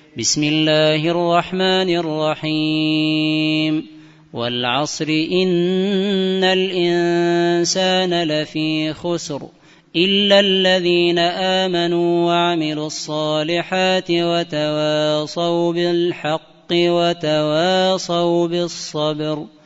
بسم الله الرحمن الرحيم والعصر إن الإنسان لفي خسر إلا الذين آمنوا وعملوا الصالحات وتواصوا بالحق وتواصوا بالصبر.